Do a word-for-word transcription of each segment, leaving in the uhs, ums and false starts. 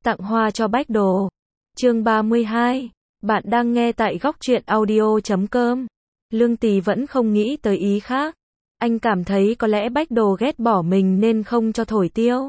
Tặng hoa cho Bách Đồ. Chương ba mươi hai. Bạn đang nghe tại góc truyện audio chấm com. Lương Tì vẫn không nghĩ tới ý khác. Anh cảm thấy có lẽ Bách Đồ ghét bỏ mình nên không cho thổi tiêu.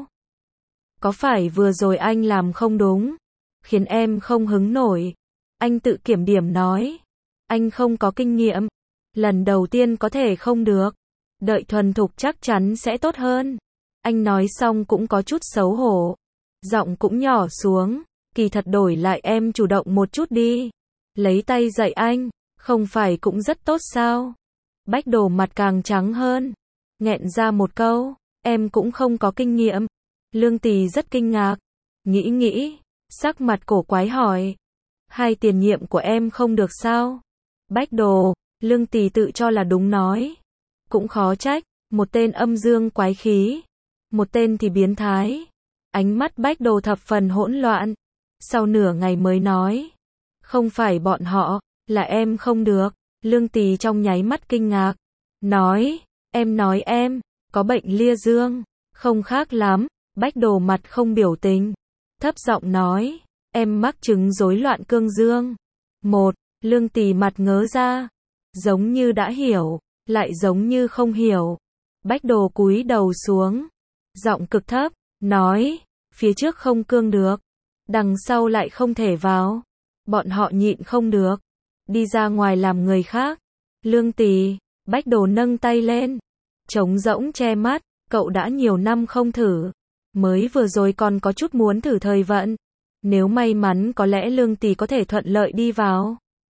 Có phải vừa rồi anh làm không đúng, khiến em không hứng nổi? Anh tự kiểm điểm nói. Anh không có kinh nghiệm. Lần đầu tiên có thể không được. Đợi thuần thục chắc chắn sẽ tốt hơn. Anh nói xong cũng có chút xấu hổ. Giọng cũng nhỏ xuống. Kỳ thật đổi lại em chủ động một chút đi. Lấy tay dạy anh. Không phải cũng rất tốt sao? Bách Đồ mặt càng trắng hơn. Nghẹn ra một câu. Em cũng không có kinh nghiệm. Lương Tì rất kinh ngạc. Nghĩ nghĩ. Sắc mặt cổ quái hỏi. Hai tiền nhiệm của em không được sao? Bách Đồ. Lương Tì tự cho là đúng nói. Cũng khó trách. Một tên âm dương quái khí. Một tên thì biến thái. Ánh mắt Bách Đồ thập phần hỗn loạn. Sau nửa ngày mới nói. Không phải bọn họ, là em không được. Lương Tì trong nháy mắt kinh ngạc. Nói, em nói em, có bệnh lia dương. Không khác lắm. Bách Đồ mặt không biểu tình. Thấp giọng nói, em mắc chứng rối loạn cương dương. Một, Lương Tì mặt ngớ ra. Giống như đã hiểu, lại giống như không hiểu. Bách Đồ cúi đầu xuống. Giọng cực thấp, nói, phía trước không cương được. Đằng sau lại không thể vào. Bọn họ nhịn không được. Đi ra ngoài làm người khác. Lương Tì, Bách Đồ nâng tay lên. Trống rỗng che mắt, cậu đã nhiều năm không thử. Mới vừa rồi còn có chút muốn thử thời vận. Nếu may mắn có lẽ Lương Tì có thể thuận lợi đi vào.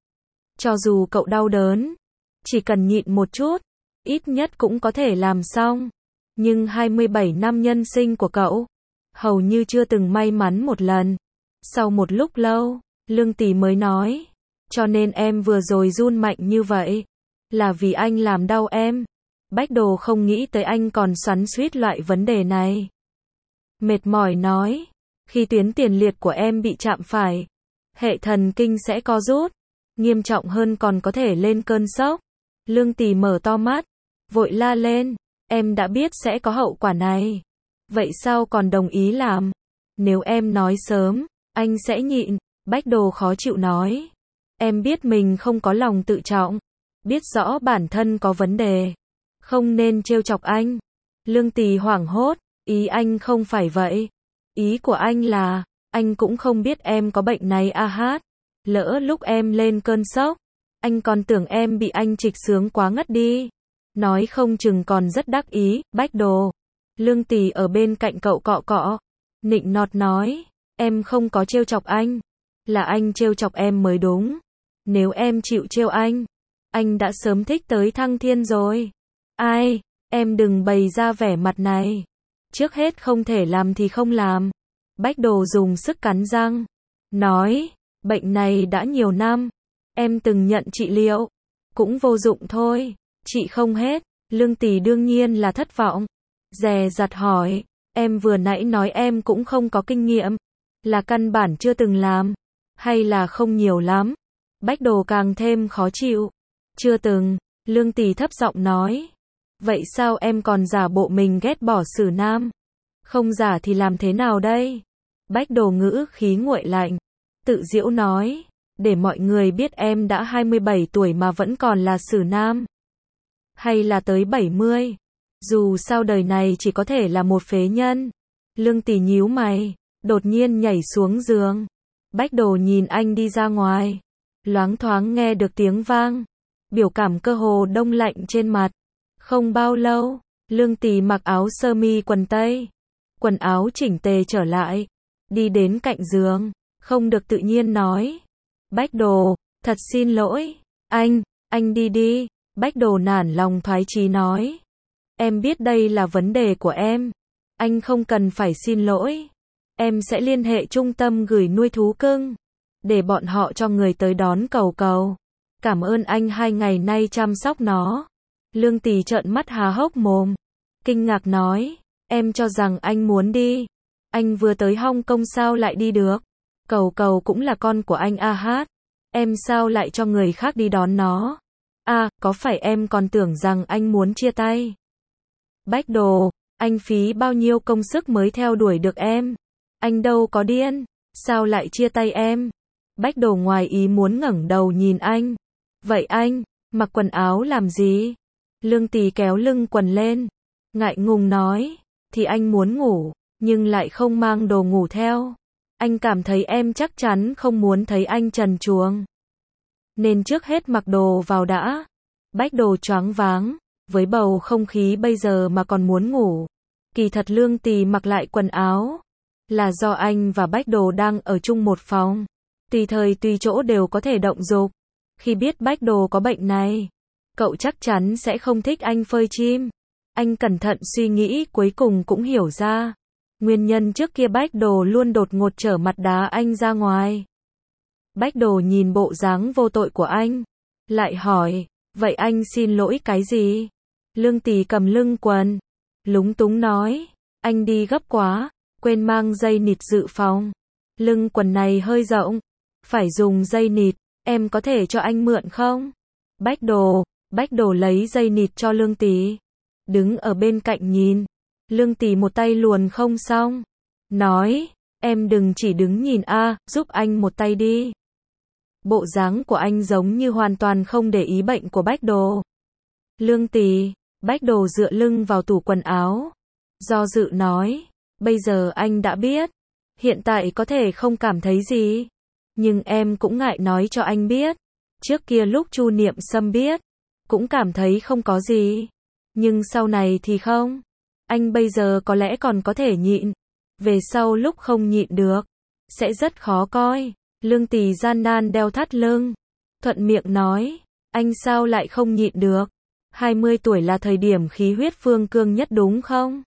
Cho dù cậu đau đớn, chỉ cần nhịn một chút, ít nhất cũng có thể làm xong. Nhưng hai mươi bảy năm nhân sinh của cậu, hầu như chưa từng may mắn một lần. Sau một lúc lâu, Lương Tì mới nói, cho nên em vừa rồi run mạnh như vậy, là vì anh làm đau em. Bách Đồ không nghĩ tới anh còn xoắn xuýt loại vấn đề này. Mệt mỏi nói, khi tuyến tiền liệt của em bị chạm phải, hệ thần kinh sẽ co rút, nghiêm trọng hơn còn có thể lên cơn sốc. Lương Tì mở to mắt, vội la lên, em đã biết sẽ có hậu quả này. Vậy sao còn đồng ý làm? Nếu em nói sớm, anh sẽ nhịn. Bách Đồ khó chịu nói. Em biết mình không có lòng tự trọng. Biết rõ bản thân có vấn đề. Không nên trêu chọc anh. Lương Tì hoảng hốt. Ý anh không phải vậy. Ý của anh là, anh cũng không biết em có bệnh này a hát. Lỡ lúc em lên cơn sốc, anh còn tưởng em bị anh trịch sướng quá ngất đi. Nói không chừng còn rất đắc ý. Bách Đồ. Lương Tì ở bên cạnh cậu cọ cọ. Nịnh nọt nói. Em không có trêu chọc anh. Là anh trêu chọc em mới đúng. Nếu em chịu trêu anh, anh đã sớm thích tới thăng thiên rồi. Ai, em đừng bày ra vẻ mặt này. Trước hết không thể làm thì không làm. Bách Đồ dùng sức cắn răng. Nói, bệnh này đã nhiều năm. Em từng nhận trị liệu. Cũng vô dụng thôi. Trị không hết. Lương Tì đương nhiên là thất vọng. Dè dặt hỏi, em vừa nãy nói em cũng không có kinh nghiệm. Là căn bản chưa từng làm. Hay là không nhiều lắm? Bách Đồ càng thêm khó chịu. Chưa từng. Lương Tì thấp giọng nói. Vậy sao em còn giả bộ mình ghét bỏ Sử Nam? Không giả thì làm thế nào đây? Bách Đồ ngữ khí nguội lạnh. Tự giễu nói. Để mọi người biết em đã hai mươi bảy tuổi mà vẫn còn là Sử Nam. Hay là tới bảy mươi. Dù sao đời này chỉ có thể là một phế nhân. Lương Tì nhíu mày. Đột nhiên nhảy xuống giường. Bách Đồ nhìn anh đi ra ngoài. Loáng thoáng nghe được tiếng vang. Biểu cảm cơ hồ đông lạnh trên mặt. Không bao lâu, Lương Tì mặc áo sơ mi quần tây. Quần áo chỉnh tề trở lại. Đi đến cạnh giường. Không được tự nhiên nói. Bách Đồ, thật xin lỗi. Anh, anh đi đi. Bách Đồ nản lòng thoái chí nói. Em biết đây là vấn đề của em. Anh không cần phải xin lỗi. Em sẽ liên hệ trung tâm gửi nuôi thú cưng. Để bọn họ cho người tới đón cầu cầu. Cảm ơn anh hai ngày nay chăm sóc nó. Lương Tì trợn mắt há hốc mồm. Kinh ngạc nói. Em cho rằng anh muốn đi. Anh vừa tới Hong Kong sao lại đi được. Cầu cầu cũng là con của anh a hát. Em sao lại cho người khác đi đón nó. À, có phải em còn tưởng rằng anh muốn chia tay. Bách Đồ, anh phí bao nhiêu công sức mới theo đuổi được em. Anh đâu có điên. Sao lại chia tay em? Bách Đồ ngoài ý muốn ngẩng đầu nhìn anh. Vậy anh, mặc quần áo làm gì? Lương Tì kéo lưng quần lên, ngại ngùng nói, thì anh muốn ngủ, nhưng lại không mang đồ ngủ theo. Anh cảm thấy em chắc chắn không muốn thấy anh trần truồng. Nên trước hết mặc đồ vào đã. Bách Đồ choáng váng, với bầu không khí bây giờ mà còn muốn ngủ. Kỳ thật Lương Tì mặc lại quần áo là do anh và Bách Đồ đang ở chung một phòng. Tùy thời tùy chỗ đều có thể động dục. Khi biết Bách Đồ có bệnh này, cậu chắc chắn sẽ không thích anh phơi chim. Anh cẩn thận suy nghĩ cuối cùng cũng hiểu ra. Nguyên nhân trước kia Bách Đồ luôn đột ngột trở mặt đá anh ra ngoài. Bách Đồ nhìn bộ dáng vô tội của anh, lại hỏi, vậy anh xin lỗi cái gì? Lương Tì cầm lưng quần, lúng túng nói, anh đi gấp quá, quên mang dây nịt dự phòng. Lưng quần này hơi rộng, phải dùng dây nịt, em có thể cho anh mượn không? Bách Đồ, Bách Đồ lấy dây nịt cho Lương Tì, đứng ở bên cạnh nhìn. Lương Tì một tay luồn không xong, nói, em đừng chỉ đứng nhìn a, giúp anh một tay đi. Bộ dáng của anh giống như hoàn toàn không để ý bệnh của Bách Đồ. Lương Tì, Bách Đồ dựa lưng vào tủ quần áo, do dự nói, bây giờ anh đã biết, hiện tại có thể không cảm thấy gì, nhưng em cũng ngại nói cho anh biết. Trước kia lúc Chu Niệm Sâm biết, cũng cảm thấy không có gì, nhưng sau này thì không. Anh bây giờ có lẽ còn có thể nhịn, về sau lúc không nhịn được, sẽ rất khó coi. Lương Tì gian nan đeo thắt lưng, thuận miệng nói, anh sao lại không nhịn được? hai mươi tuổi là thời điểm khí huyết phương cương nhất đúng không?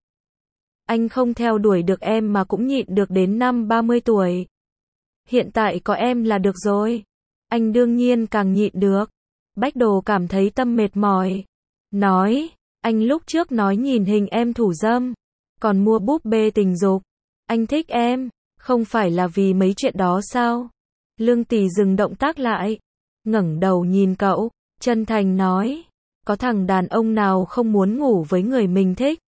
Anh không theo đuổi được em mà cũng nhịn được đến năm ba mươi tuổi. Hiện tại có em là được rồi. Anh đương nhiên càng nhịn được. Bách Đồ cảm thấy tâm mệt mỏi, nói, anh lúc trước nói nhìn hình em thủ dâm, còn mua búp bê tình dục. Anh thích em, không phải là vì mấy chuyện đó sao? Lương Tì dừng động tác lại, ngẩng đầu nhìn cậu, chân thành nói, có thằng đàn ông nào không muốn ngủ với người mình thích?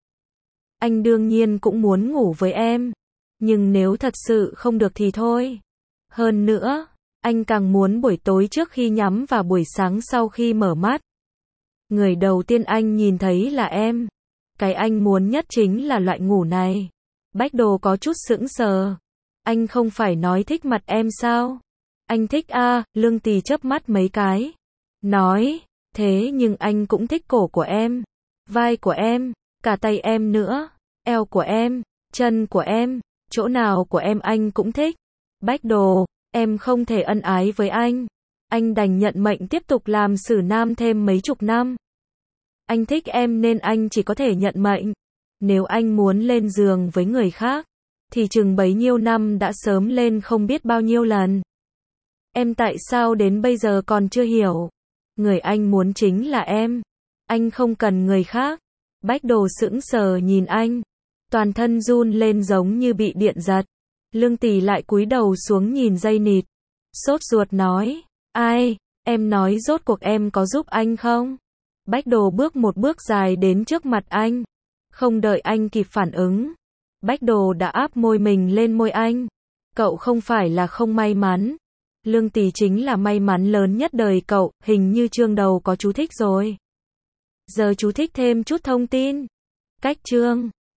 Anh đương nhiên cũng muốn ngủ với em, nhưng nếu thật sự không được thì thôi. Hơn nữa, anh càng muốn buổi tối trước khi nhắm và buổi sáng sau khi mở mắt. Người đầu tiên anh nhìn thấy là em. Cái anh muốn nhất chính là loại ngủ này. Bách Đồ có chút sững sờ. Anh không phải nói thích mặt em sao? Anh thích a, Lương Tì chớp mắt mấy cái. Nói, thế nhưng anh cũng thích cổ của em, vai của em, cả tay em nữa, eo của em, chân của em, chỗ nào của em anh cũng thích. Bách Đồ, em không thể ân ái với anh. Anh đành nhận mệnh tiếp tục làm xử nam thêm mấy chục năm. Anh thích em nên anh chỉ có thể nhận mệnh. Nếu anh muốn lên giường với người khác, thì chừng bấy nhiêu năm đã sớm lên không biết bao nhiêu lần. Em tại sao đến bây giờ còn chưa hiểu? Người anh muốn chính là em. Anh không cần người khác. Bách Đồ sững sờ nhìn anh, toàn thân run lên giống như bị điện giật. Lương Tì lại cúi đầu xuống nhìn dây nịt, sốt ruột nói, ai, em nói rốt cuộc em có giúp anh không? Bách Đồ bước một bước dài đến trước mặt anh, không đợi anh kịp phản ứng, Bách Đồ đã áp môi mình lên môi anh. Cậu không phải là không may mắn, Lương Tì chính là may mắn lớn nhất đời cậu. Hình như chương đầu có chú thích rồi. Giờ chú thích thêm chút thông tin. Cách chương